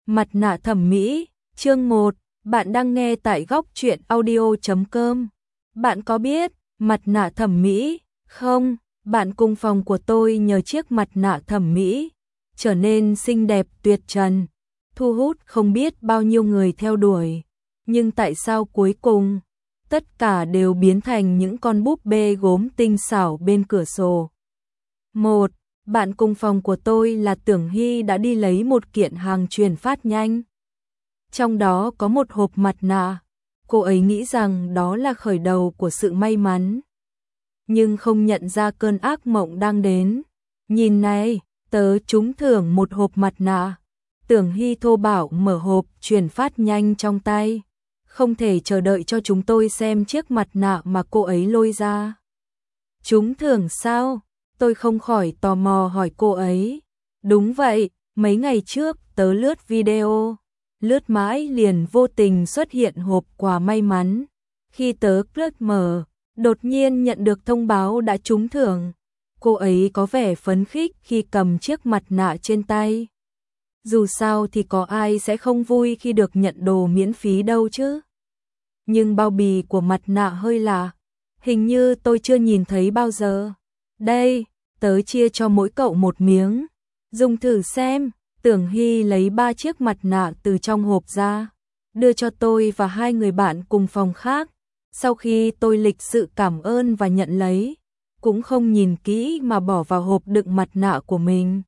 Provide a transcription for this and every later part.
Mặt nạ thẩm mỹ, chương 1, bạn đang nghe tại góc truyện audio.com. Bạn có biết mặt nạ thẩm mỹ không? Bạn cùng phòng của tôi nhờ chiếc mặt nạ thẩm mỹ trở nên xinh đẹp tuyệt trần, thu hút không biết bao nhiêu người theo đuổi. Nhưng tại sao cuối cùng tất cả đều biến thành những con búp bê gốm tinh xảo bên cửa sổ? Một, bạn cùng phòng của tôi là Tưởng Hy đã đi lấy một kiện hàng chuyển phát nhanh. Trong đó có một hộp mặt nạ. Cô ấy nghĩ rằng đó là khởi đầu của sự may mắn, nhưng không nhận ra cơn ác mộng đang đến. Nhìn này, tớ trúng thưởng một hộp mặt nạ. Tưởng Hy thô bạo mở hộp chuyển phát nhanh trong tay, không thể chờ đợi cho chúng tôi xem chiếc mặt nạ mà cô ấy lôi ra. Trúng thưởng sao? Tôi không khỏi tò mò hỏi cô ấy. Đúng vậy, mấy ngày trước tớ lướt video, lướt mãi liền vô tình xuất hiện hộp quà may mắn. Khi tớ lướt mở, đột nhiên nhận được thông báo đã trúng thưởng. Cô ấy có vẻ phấn khích khi cầm chiếc mặt nạ trên tay. Dù sao thì có ai sẽ không vui khi được nhận đồ miễn phí đâu chứ. Nhưng bao bì của mặt nạ hơi lạ, hình như tôi chưa nhìn thấy bao giờ. Đây, tớ chia cho mỗi cậu một miếng, dùng thử xem. Tưởng Hy lấy 3 chiếc mặt nạ từ trong hộp ra, đưa cho tôi và 2 người bạn cùng phòng khác. Sau khi tôi lịch sự cảm ơn và nhận lấy, cũng không nhìn kỹ mà bỏ vào hộp đựng mặt nạ của mình.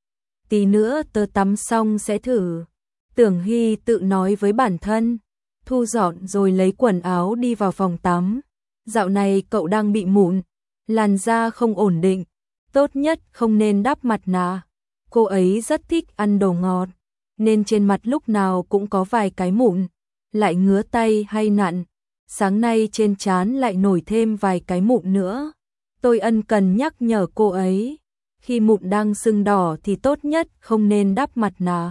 Tí nữa tớ tắm xong sẽ thử, Tưởng Hy tự nói với bản thân, thu dọn rồi lấy quần áo đi vào phòng tắm. Dạo này cậu đang bị mụn, làn da không ổn định, tốt nhất không nên đắp mặt nạ. Cô ấy rất thích ăn đồ ngọt, nên trên mặt lúc nào cũng có vài cái mụn, lại ngứa tay hay nặn. Sáng nay trên trán lại nổi thêm vài cái mụn nữa. Tôi ân cần nhắc nhở cô ấy, khi mụn đang sưng đỏ thì tốt nhất không nên đắp mặt nạ.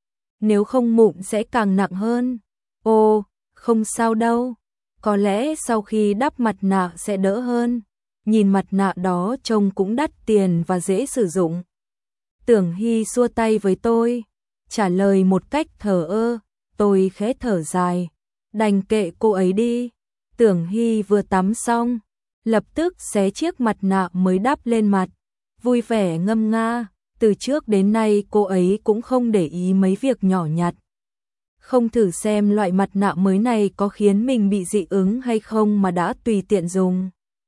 Nếu không mụn sẽ càng nặng hơn. Ồ, không sao đâu, có lẽ sau khi đắp mặt nạ sẽ đỡ hơn. Nhìn mặt nạ đó trông cũng đắt tiền và dễ sử dụng. Tưởng Hy xua tay với tôi, trả lời một cách thờ ơ. Tôi khẽ thở dài, đành kệ cô ấy đi. Tưởng Hy vừa tắm xong, lập tức xé chiếc mặt nạ mới đắp lên mặt, vui vẻ ngâm nga. Từ trước đến nay cô ấy cũng không để ý mấy việc nhỏ nhặt. Không thử xem loại mặt nạ mới này có khiến mình bị dị ứng hay không mà đã tùy tiện dùng.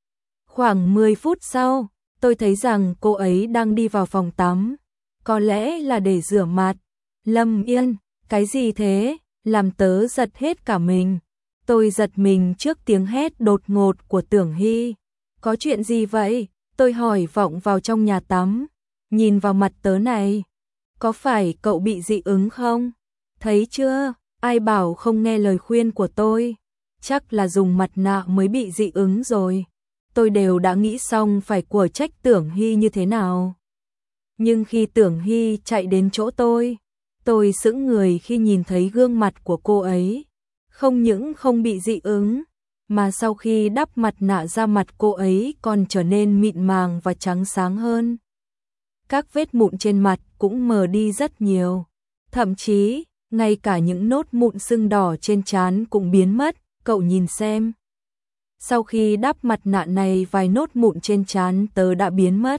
Khoảng 10 phút sau, tôi thấy rằng cô ấy đang đi vào phòng tắm. Có lẽ là để rửa mặt. Lâm Yên, cái gì thế? Làm tớ giật hết cả mình. Tôi giật mình trước tiếng hét đột ngột của Tưởng Hy. Có chuyện gì vậy? Tôi hỏi vọng vào trong nhà tắm. Nhìn vào mặt tớ này. Có phải cậu bị dị ứng không? Thấy chưa? Ai bảo không nghe lời khuyên của tôi? Chắc là dùng mặt nạ mới bị dị ứng rồi. Tôi đều đã nghĩ xong phải của trách Tưởng Hy như thế nào. Nhưng khi Tưởng Hy chạy đến chỗ tôi sững người khi nhìn thấy gương mặt của cô ấy. Không những không bị dị ứng, mà sau khi đắp mặt nạ ra mặt cô ấy còn trở nên mịn màng và trắng sáng hơn. Các vết mụn trên mặt cũng mờ đi rất nhiều. Thậm chí, ngay cả những nốt mụn sưng đỏ trên trán cũng biến mất, cậu nhìn xem. Sau khi đắp mặt nạ này vài nốt mụn trên trán tớ đã biến mất.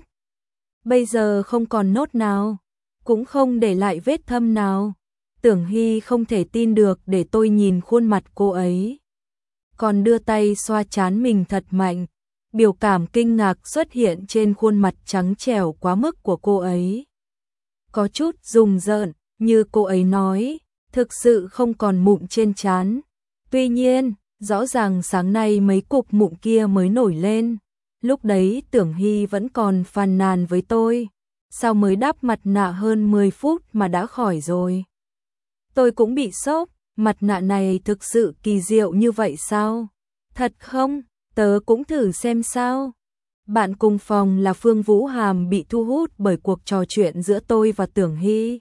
Bây giờ không còn nốt nào, cũng không để lại vết thâm nào. Tưởng Hy không thể tin được để tôi nhìn khuôn mặt cô ấy. Còn đưa tay xoa trán mình thật mạnh. Biểu cảm kinh ngạc xuất hiện trên khuôn mặt trắng trẻo quá mức của cô ấy. Có chút rùng rợn, như cô ấy nói, thực sự không còn mụn trên trán. Tuy nhiên, rõ ràng sáng nay mấy cục mụn kia mới nổi lên. Lúc đấy Tưởng Hy vẫn còn phàn nàn với tôi. Sao mới đắp mặt nạ hơn 10 phút mà đã khỏi rồi? Tôi cũng bị sốc, mặt nạ này thực sự kỳ diệu như vậy sao? Thật không? Tớ cũng thử xem sao. Bạn cùng phòng là Phương Vũ Hàm bị thu hút bởi cuộc trò chuyện giữa tôi và Tưởng Hy,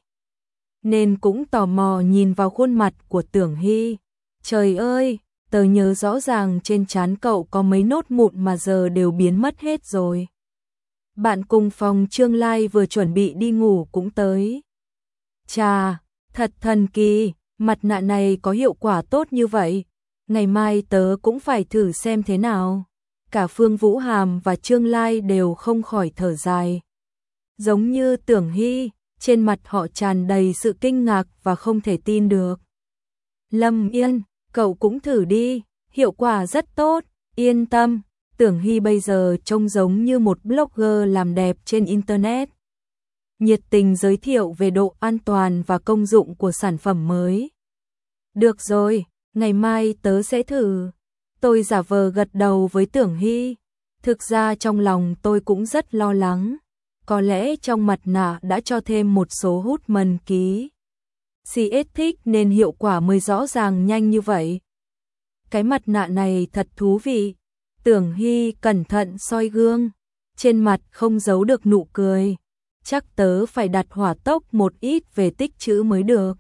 nên cũng tò mò nhìn vào khuôn mặt của Tưởng Hy. Trời ơi, tớ nhớ rõ ràng trên trán cậu có mấy nốt mụn mà giờ đều biến mất hết rồi. Bạn cùng phòng Trương Lai vừa chuẩn bị đi ngủ cũng tới. Chà, Thật thần kỳ, mặt nạ này có hiệu quả tốt như vậy. Ngày mai tớ cũng phải thử xem thế nào. Cả Phương Vũ Hàm và Trương Lai đều không khỏi thở dài. Giống như Tưởng Hy, trên mặt họ tràn đầy sự kinh ngạc và không thể tin được. Lâm Yên, cậu cũng thử đi, hiệu quả rất tốt, yên tâm. Tưởng Hy bây giờ trông giống như một blogger làm đẹp trên Internet. Nhiệt tình giới thiệu về độ an toàn và công dụng của sản phẩm mới. Được rồi, ngày mai tớ sẽ thử. Tôi giả vờ gật đầu với Tưởng Hy. Thực ra trong lòng tôi cũng rất lo lắng. Có lẽ trong mặt nạ đã cho thêm một số hút mần ký. CS thích nên hiệu quả mới rõ ràng nhanh như vậy. Cái mặt nạ này thật thú vị. Tưởng Hy cẩn thận soi gương. Trên mặt không giấu được nụ cười. Chắc tớ phải đặt hỏa tốc một ít về tích trữ mới được.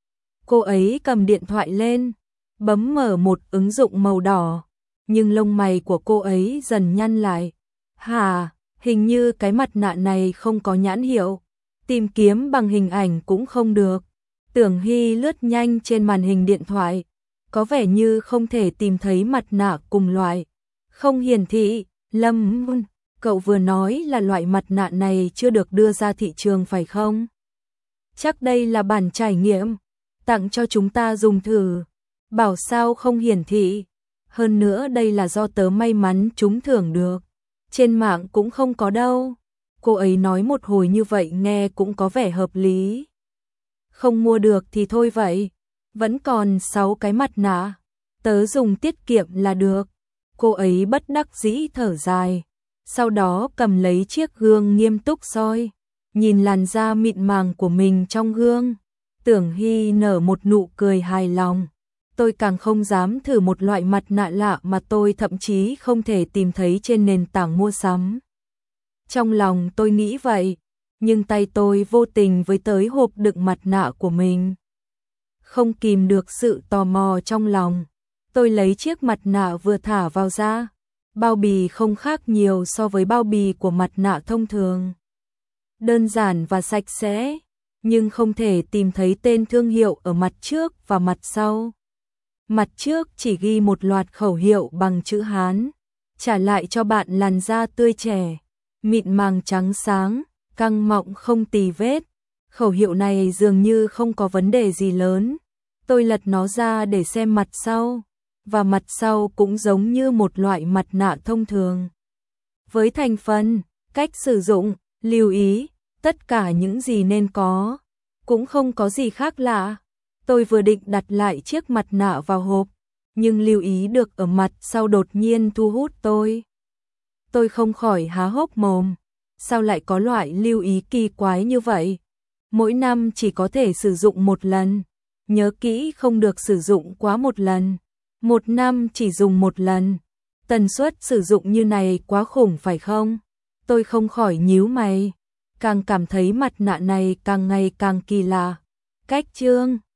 Cô ấy cầm điện thoại lên, bấm mở một ứng dụng màu đỏ. Nhưng lông mày của cô ấy dần nhăn lại. Hả, hình như cái mặt nạ này không có nhãn hiệu. Tìm kiếm bằng hình ảnh cũng không được. Tưởng Hy lướt nhanh trên màn hình điện thoại. Có vẻ như không thể tìm thấy mặt nạ cùng loại. Không hiển thị. Lâm, cậu vừa nói là loại mặt nạ này chưa được đưa ra thị trường phải không? Chắc đây là bản trải nghiệm, tặng cho chúng ta dùng thử. Bảo sao không hiển thị. Hơn nữa đây là do tớ may mắn trúng thưởng được. Trên mạng cũng không có đâu. Cô ấy nói một hồi như vậy nghe cũng có vẻ hợp lý. Không mua được thì thôi vậy. Vẫn còn 6 cái mặt nạ. Tớ dùng tiết kiệm là được. Cô ấy bất đắc dĩ thở dài. Sau đó cầm lấy chiếc gương nghiêm túc soi. Nhìn làn da mịn màng của mình trong gương. Tưởng Hy nở một nụ cười hài lòng. Tôi càng không dám thử một loại mặt nạ lạ mà tôi thậm chí không thể tìm thấy trên nền tảng mua sắm. Trong lòng tôi nghĩ vậy, nhưng tay tôi vô tình với tới hộp đựng mặt nạ của mình. Không kìm được sự tò mò trong lòng, tôi lấy chiếc mặt nạ vừa thả vào ra. Bao bì không khác nhiều so với bao bì của mặt nạ thông thường. Đơn giản và sạch sẽ, nhưng không thể tìm thấy tên thương hiệu ở mặt trước và mặt sau. Mặt trước chỉ ghi một loạt khẩu hiệu bằng chữ Hán, trả lại cho bạn làn da tươi trẻ, mịn màng trắng sáng, căng mọng không tì vết. Khẩu hiệu này dường như không có vấn đề gì lớn. Tôi lật nó ra để xem mặt sau, và mặt sau cũng giống như một loại mặt nạ thông thường. Với thành phần, cách sử dụng, lưu ý, tất cả những gì nên có, cũng không có gì khác lạ. Tôi vừa định đặt lại chiếc mặt nạ vào hộp, nhưng lưu ý được ở mặt sau đột nhiên thu hút tôi. Tôi không khỏi há hốc mồm, sao lại có loại lưu ý kỳ quái như vậy? Mỗi năm chỉ có thể sử dụng một lần, nhớ kỹ không được sử dụng quá một lần. Một năm chỉ dùng một lần. Tần suất sử dụng như này quá khủng phải không? Tôi không khỏi nhíu mày, càng cảm thấy mặt nạ này càng ngày càng kỳ lạ. Cách chương